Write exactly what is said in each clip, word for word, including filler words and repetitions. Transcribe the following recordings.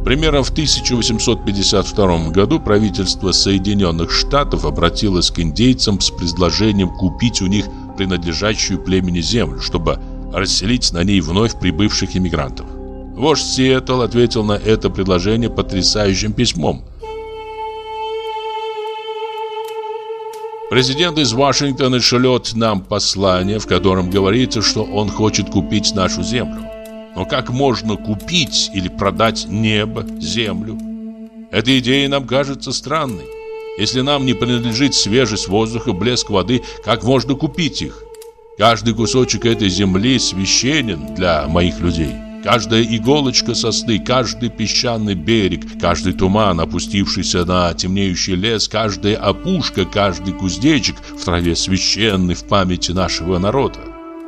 Примерно в тысяча восемьсот пятьдесят втором году правительство Соединенных Штатов обратилось к индейцам с предложением купить у них принадлежащую племени землю, чтобы расселить на ней вновь прибывших иммигрантов. Вождь Сиэтл ответил на это предложение потрясающим письмом. Президент из Вашингтона шлет нам послание, в котором говорится, что он хочет купить нашу землю. Но как можно купить или продать небо, землю? Эта идея нам кажется странной. Если нам не принадлежит свежесть воздуха, блеск воды, как можно купить их? Каждый кусочек этой земли священен для моих людей. Каждая иголочка сосны, каждый песчаный берег, каждый туман, опустившийся на темнеющий лес, каждая опушка, каждый кузнечик в траве священны в памяти нашего народа.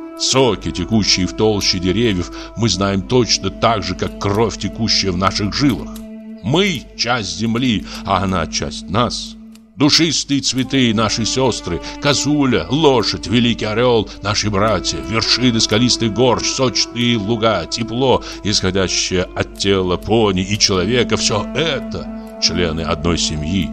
Соки, текущие в толще деревьев, мы знаем точно так же, как кровь, текущая в наших жилах. Мы – часть земли, а она – часть нас. Душистые цветы – наши сестры, козуля, лошадь, великий орел – наши братья, вершины скалистых гор, сочные луга, тепло, исходящее от тела пони и человека – все это – члены одной семьи.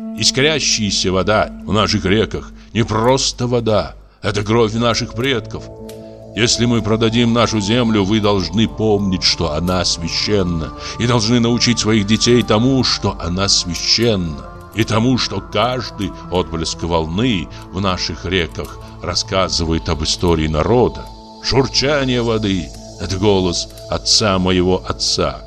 Искрящаяся вода в наших реках – не просто вода, это кровь наших предков. Если мы продадим нашу землю, вы должны помнить, что она священна, и должны научить своих детей тому, что она священна, и тому, что каждый отблеск волны в наших реках рассказывает об истории народа. Журчание воды – это голос отца моего отца.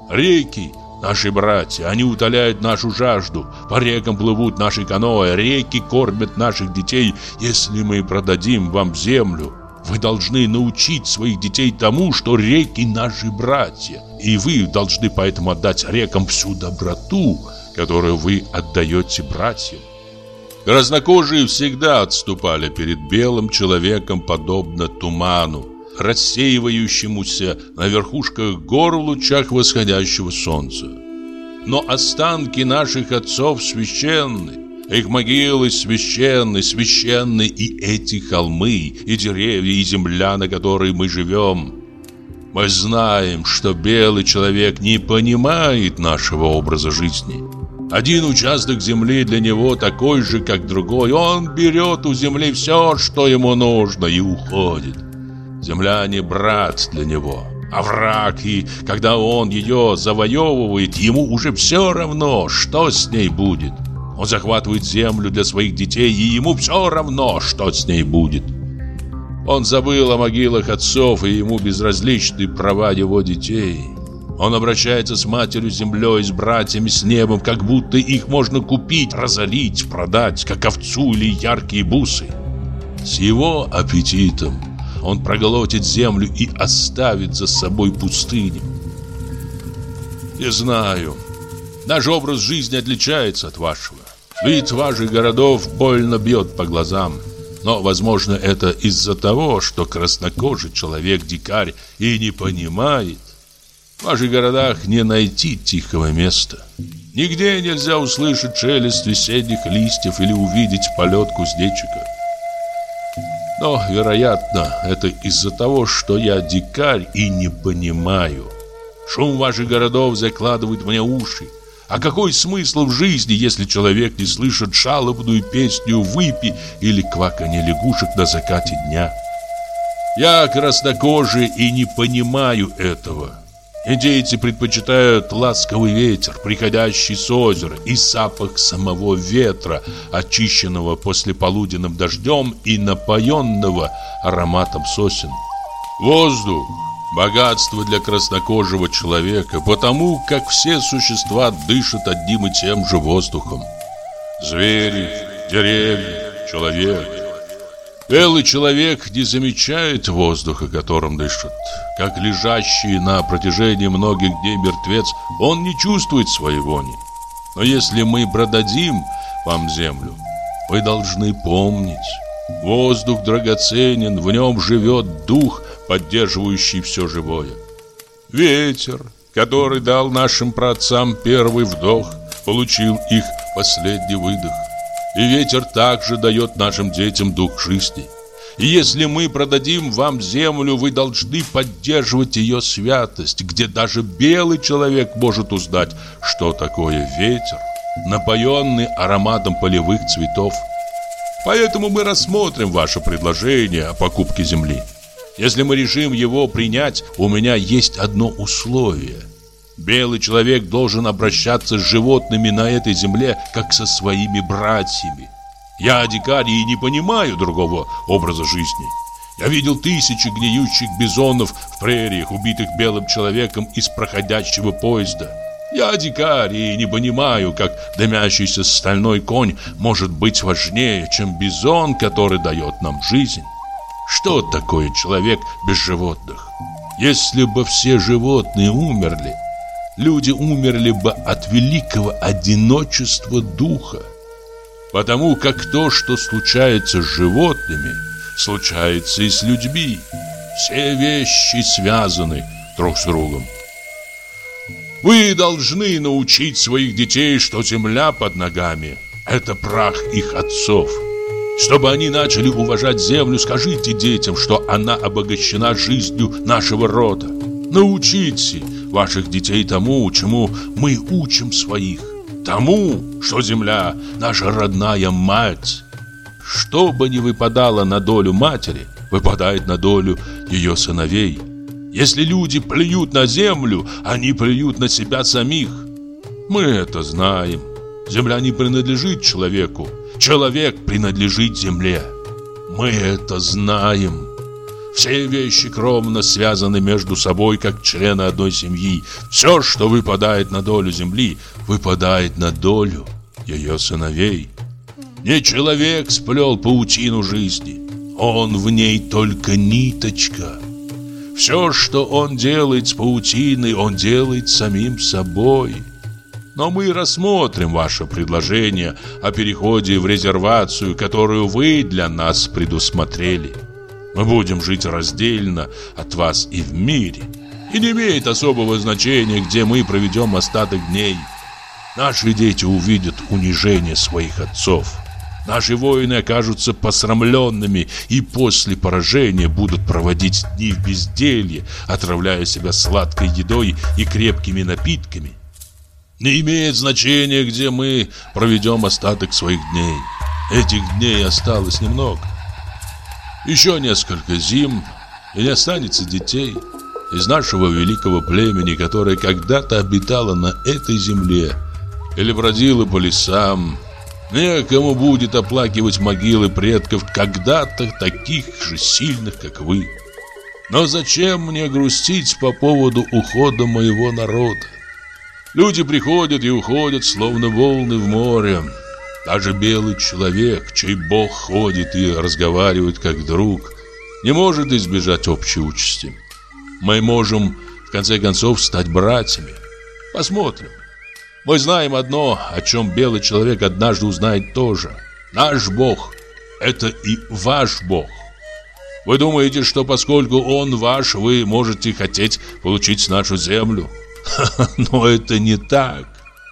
Реки – наши братья, они утоляют нашу жажду. По рекам плывут наши каноэ, реки кормят наших детей. Если мы продадим вам землю, вы должны научить своих детей тому, что реки наши братья. И вы должны поэтому отдать рекам всю доброту, которую вы отдаете братьям. Краснокожие всегда отступали перед белым человеком, подобно туману, рассеивающемуся на верхушках гор в лучах восходящего солнца. Но останки наших отцов священны. Их могилы священны, священны и эти холмы, и деревья, и земля, на которой мы живем. Мы знаем, что белый человек не понимает нашего образа жизни. Один участок земли для него такой же, как другой. Он берет у земли все, что ему нужно, и уходит. Земля не брат для него, а враг, и когда он ее завоевывает, ему уже все равно, что с ней будет. Он захватывает землю для своих детей, и ему все равно, что с ней будет. Он забыл о могилах отцов, и ему безразличны права его детей. Он обращается с матерью землей, с братьями, с небом, как будто их можно купить, разорить, продать, как овцу или яркие бусы. С его аппетитом он проглотит землю и оставит за собой пустыню. Не знаю, наш образ жизни отличается от вашего. Вид ваших городов больно бьет по глазам. Но, возможно, это из-за того, что краснокожий человек-дикарь и не понимает. В ваших городах не найти тихого места. Нигде нельзя услышать шелест весенних листьев или увидеть полет кузнечика. Но, вероятно, это из-за того, что я дикарь и не понимаю. Шум ваших городов закладывает мне уши. А какой смысл в жизни, если человек не слышит жалобную песню выпи или кваканье лягушек на закате дня? Я краснокожий и не понимаю этого. Индейцы предпочитают ласковый ветер, приходящий с озера, и запах самого ветра, очищенного послеполуденным дождем и напоенного ароматом сосен. Воздух – богатство для краснокожего человека, потому как все существа дышат одним и тем же воздухом. Звери, деревья, человек. Белый человек не замечает воздуха, которым дышит. Как лежащий на протяжении многих дней мертвец, он не чувствует своей вони. Но если мы продадим вам землю, вы должны помнить. Воздух драгоценен, в нем живет дух, поддерживающий все живое. Ветер, который дал нашим праотцам первый вдох, получил их последний выдох. И ветер также дает нашим детям дух жизни. И если мы продадим вам землю, вы должны поддерживать ее святость, где даже белый человек может узнать, что такое ветер, напоенный ароматом полевых цветов. Поэтому мы рассмотрим ваше предложение о покупке земли. Если мы решим его принять, у меня есть одно условие. Белый человек должен обращаться с животными на этой земле, как со своими братьями. Я дикарь и не понимаю другого образа жизни. Я видел тысячи гниющих бизонов в прериях, убитых белым человеком из проходящего поезда. Я дикарь и не понимаю, как дымящийся стальной конь может быть важнее, чем бизон, который дает нам жизнь. Что такое человек без животных? Если бы все животные умерли, люди умерли бы от великого одиночества духа. Потому как то, что случается с животными, случается и с людьми. Все вещи связаны друг с другом. Вы должны научить своих детей, что земля под ногами – это прах их отцов. Чтобы они начали уважать землю, скажите детям, что она обогащена жизнью нашего рода. Научите ваших детей тому, чему мы учим своих. Тому, что земля – наша родная мать. Что бы ни выпадало на долю матери, выпадает на долю ее сыновей. Если люди плюют на землю, они плюют на себя самих. Мы это знаем. Земля не принадлежит человеку. Человек принадлежит земле. Мы это знаем. Все вещи кровно связаны между собой, как члены одной семьи. Все, что выпадает на долю земли, выпадает на долю ее сыновей. Не человек сплел паутину жизни. Он в ней только ниточка. Все, что он делает с паутиной, он делает самим собой. Но мы рассмотрим ваше предложение о переходе в резервацию, которую вы для нас предусмотрели. Мы будем жить раздельно от вас и в мире. И не имеет особого значения, где мы проведем остаток дней. Наши дети увидят унижение своих отцов. Наши воины окажутся посрамленными и после поражения будут проводить дни в безделье, отравляя себя сладкой едой и крепкими напитками. Не имеет значения, где мы проведем остаток своих дней. Этих дней осталось немного. Еще несколько зим, и не останется детей из нашего великого племени, которое когда-то обитало на этой земле или бродило по лесам. Некому будет оплакивать могилы предков когда-то таких же сильных, как вы. Но зачем мне грустить по поводу ухода моего народа? Люди приходят и уходят, словно волны в море. Даже белый человек, чей Бог ходит и разговаривает как друг, не может избежать общей участи. Мы можем, в конце концов, стать братьями. Посмотрим. Мы знаем одно, о чем белый человек однажды узнает тоже. Наш Бог – это и ваш Бог. Вы думаете, что поскольку Он ваш, вы можете хотеть получить нашу землю? Но это не так.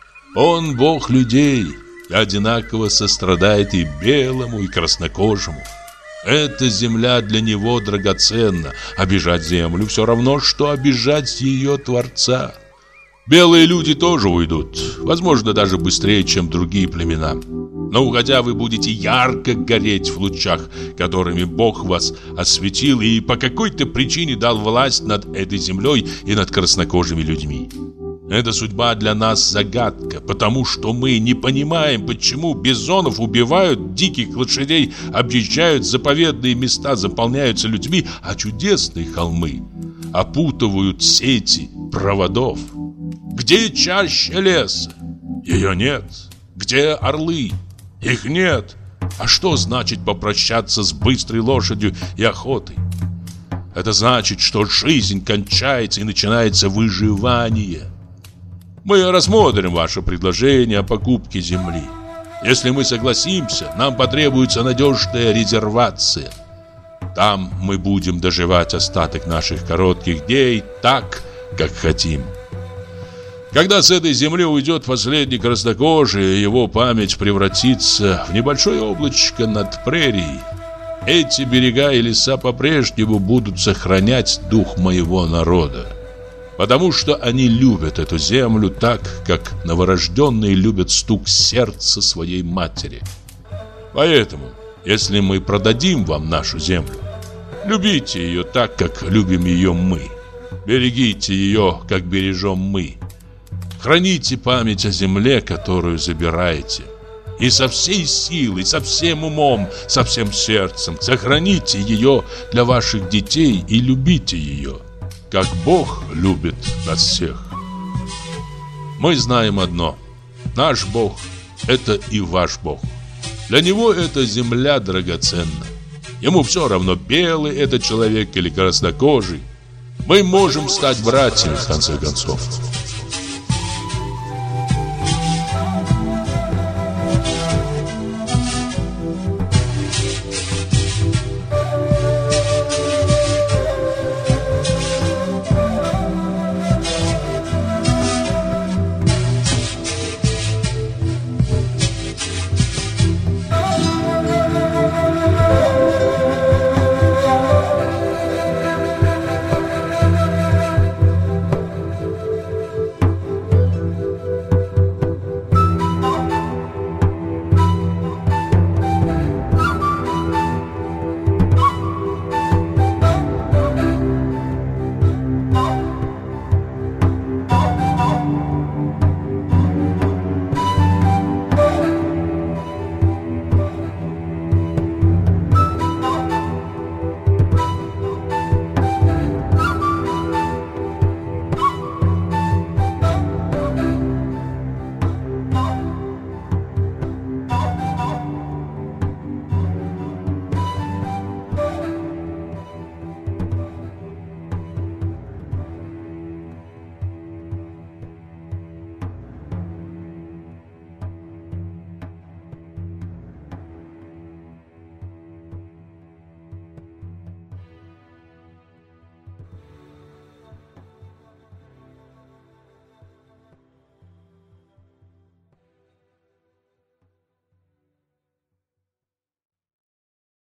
Он Бог людей и одинаково сострадает и белому, и краснокожему. Эта земля для Него драгоценна. Обижать землю все равно, что обижать ее Творца. Белые люди тоже уйдут, возможно, даже быстрее, чем другие племена. Но уходя, вы будете ярко гореть в лучах, которыми Бог вас осветил и по какой-то причине дал власть над этой землей и над краснокожими людьми. Эта судьба для нас загадка, потому что мы не понимаем, почему бизонов убивают, диких лошадей объезжают, заповедные места заполняются людьми, а чудесные холмы опутывают сети проводов. Где чаще леса? Ее нет. Где орлы? Их нет. А что значит попрощаться с быстрой лошадью и охотой? Это значит, что жизнь кончается и начинается выживание. Мы рассмотрим ваше предложение о покупке земли. Если мы согласимся, нам потребуется надежная резервация. Там мы будем доживать остаток наших коротких дней так, как хотим. Когда с этой земли уйдет последний краснокожий, его память превратится в небольшое облачко над прерией. Эти берега и леса по-прежнему будут сохранять дух моего народа, потому что они любят эту землю так, как новорожденные любят стук сердца своей матери. Поэтому, если мы продадим вам нашу землю, любите ее так, как любим ее мы. Берегите ее, как бережем мы. Храните память о земле, которую забираете. И со всей силой, со всем умом, со всем сердцем сохраните ее для ваших детей и любите ее, как Бог любит нас всех. Мы знаем одно: наш Бог – это и ваш Бог. Для Него эта земля драгоценна. Ему все равно, белый это человек или краснокожий. Мы можем стать братьями, в конце концов.